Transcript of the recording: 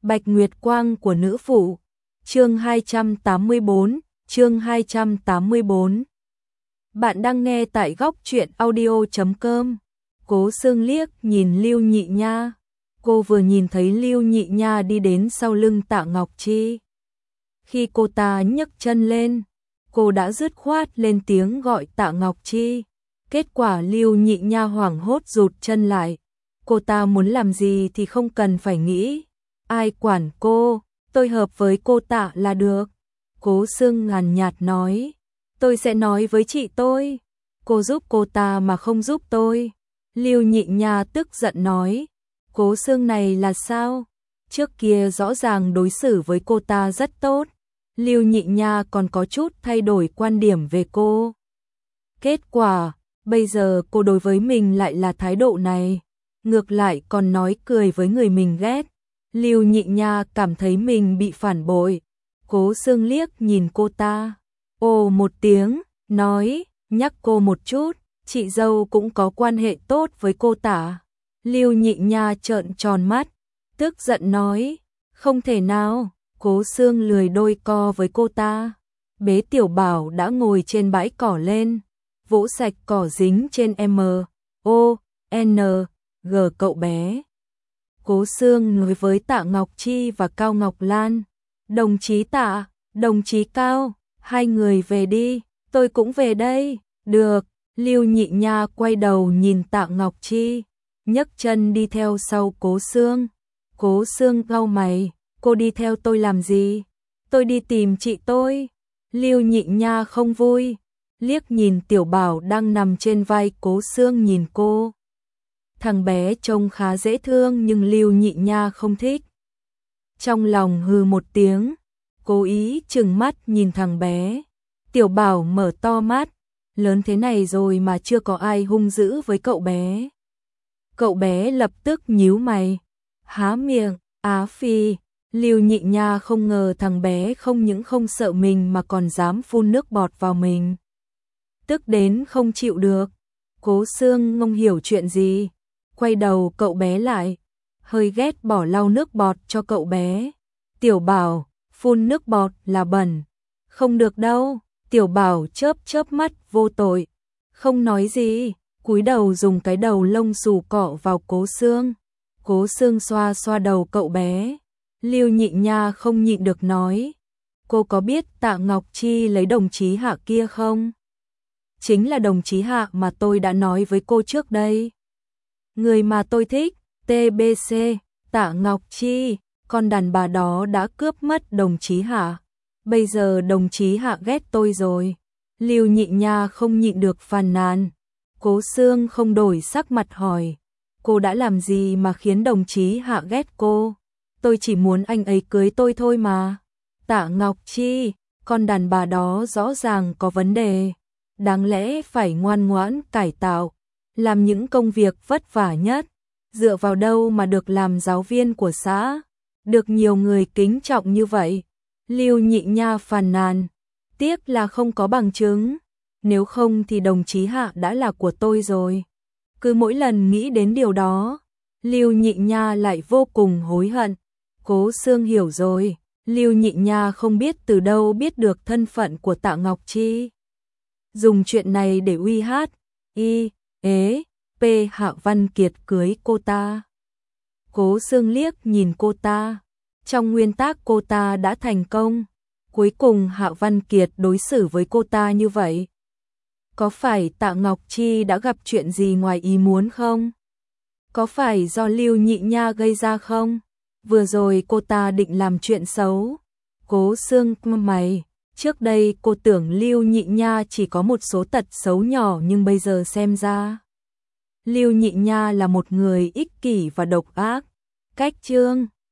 Bạch Nguyệt Quang của nữ phụ. Chương 284, chương 284. Bạn đang nghe tại góc truyện audio.com. Cố Sương liếc nhìn Lưu Nhị Nha. Cô vừa nhìn thấy Lưu Nhị Nha đi đến sau lưng Tạ Ngọc Chi. Khi cô ta nhấc chân lên, cô đã dứt khoát lên tiếng gọi Tạ Ngọc Chi. Kết quả Lưu Nhị Nha hoảng hốt rụt chân lại. Cô ta muốn làm gì thì không cần phải nghĩ. Ai quản cô, tôi hợp với cô Tạ là được. Cố Sương nhàn nhạt nói. Tôi sẽ nói với chị tôi. Cô giúp cô ta mà không giúp tôi. Lưu Nhị Nha tức giận nói. Cố Sương này là sao? Trước kia rõ ràng đối xử với cô ta rất tốt. Lưu Nhị Nha còn có chút thay đổi quan điểm về cô. Kết quả, bây giờ cô đối với mình lại là thái độ này. Ngược lại còn nói cười với người mình ghét. Lưu Nhị Nha cảm thấy mình bị phản bội. Cố Sương liếc nhìn cô ta. Ồ một tiếng, nói, nhắc cô một chút, chị dâu cũng có quan hệ tốt với cô Tạ. Lưu Nhị Nha trợn tròn mắt, tức giận nói, không thể nào. Cố Sương lười đôi co với cô ta. Bế Tiểu Bảo đã ngồi trên bãi cỏ lên, vỗ sạch cỏ dính trên M.O.N.G cậu bé. Cố Sương nói với Tạ Ngọc Chi và Cao Ngọc Lan. Đồng chí Tạ, đồng chí Cao, hai người về đi, tôi cũng về đây. Được, Lưu Nhị Nha quay đầu nhìn Tạ Ngọc Chi, nhấc chân đi theo sau Cố Sương. Cố Sương cau mày, cô đi theo tôi làm gì? Tôi đi tìm chị tôi. Lưu Nhị Nha không vui, liếc nhìn Tiểu Bảo đang nằm trên vai Cố Sương nhìn cô. Thằng bé trông khá dễ thương nhưng Lưu Nhị Nha không thích. Trong lòng hừ một tiếng, cố ý trừng mắt nhìn thằng bé. Tiểu Bảo mở to mắt, lớn thế này rồi mà chưa có ai hung dữ với cậu bé. Cậu bé lập tức nhíu mày, há miệng, á phi. Lưu Nhị Nha không ngờ thằng bé không những không sợ mình mà còn dám phun nước bọt vào mình. Tức đến không chịu được. Cố Sương không hiểu chuyện gì, quay đầu cậu bé lại, hơi ghét bỏ lau nước bọt cho cậu bé. Tiểu Bảo, phun nước bọt là bẩn. Không được đâu. Tiểu Bảo chớp chớp mắt vô tội, không nói gì, cúi đầu dùng cái đầu lông xù cọ vào Cố Sương. Cố Sương xoa xoa đầu cậu bé. Lưu Nhị Nha không nhịn được nói, cô có biết Tạ Ngọc Chi lấy đồng chí Hạ kia không? Chính là đồng chí Hạ mà tôi đã nói với cô trước đây. Người mà tôi thích, TBC, Tạ Ngọc Chi, con đàn bà đó đã cướp mất đồng chí Hạ. Bây giờ đồng chí Hạ ghét tôi rồi. Lưu Nhị Nha không nhịn được phàn nàn. Cố Sương không đổi sắc mặt hỏi, cô đã làm gì mà khiến đồng chí Hạ ghét cô? Tôi chỉ muốn anh ấy cưới tôi thôi mà. Tạ Ngọc Chi, con đàn bà đó rõ ràng có vấn đề. Đáng lẽ phải ngoan ngoãn cải tạo, làm những công việc vất vả nhất. Dựa vào đâu mà được làm giáo viên của xã, được nhiều người kính trọng như vậy? Lưu Nhị Nha phàn nàn, tiếc là không có bằng chứng. Nếu không thì đồng chí Hạ đã là của tôi rồi. Cứ mỗi lần nghĩ đến điều đó, Lưu Nhị Nha lại vô cùng hối hận. Cố Sương hiểu rồi, Lưu Nhị Nha không biết từ đâu biết được thân phận của Tạ Ngọc Chi. Dùng chuyện này để uy hát, Hạ Văn Kiệt cưới cô ta. Cố Sương liếc nhìn cô ta. Trong nguyên tắc cô ta đã thành công. Cuối cùng Hạ Văn Kiệt đối xử với cô ta như vậy. Có phải Tạ Ngọc Chi đã gặp chuyện gì ngoài ý muốn không? Có phải do Lưu Nhị Nha gây ra không? Vừa rồi cô ta định làm chuyện xấu. Cố Sương mày, trước đây cô tưởng Lưu Nhị Nha chỉ có một số tật xấu nhỏ nhưng bây giờ xem ra Lưu Nhị Nha là một người ích kỷ và độc ác. Cách chương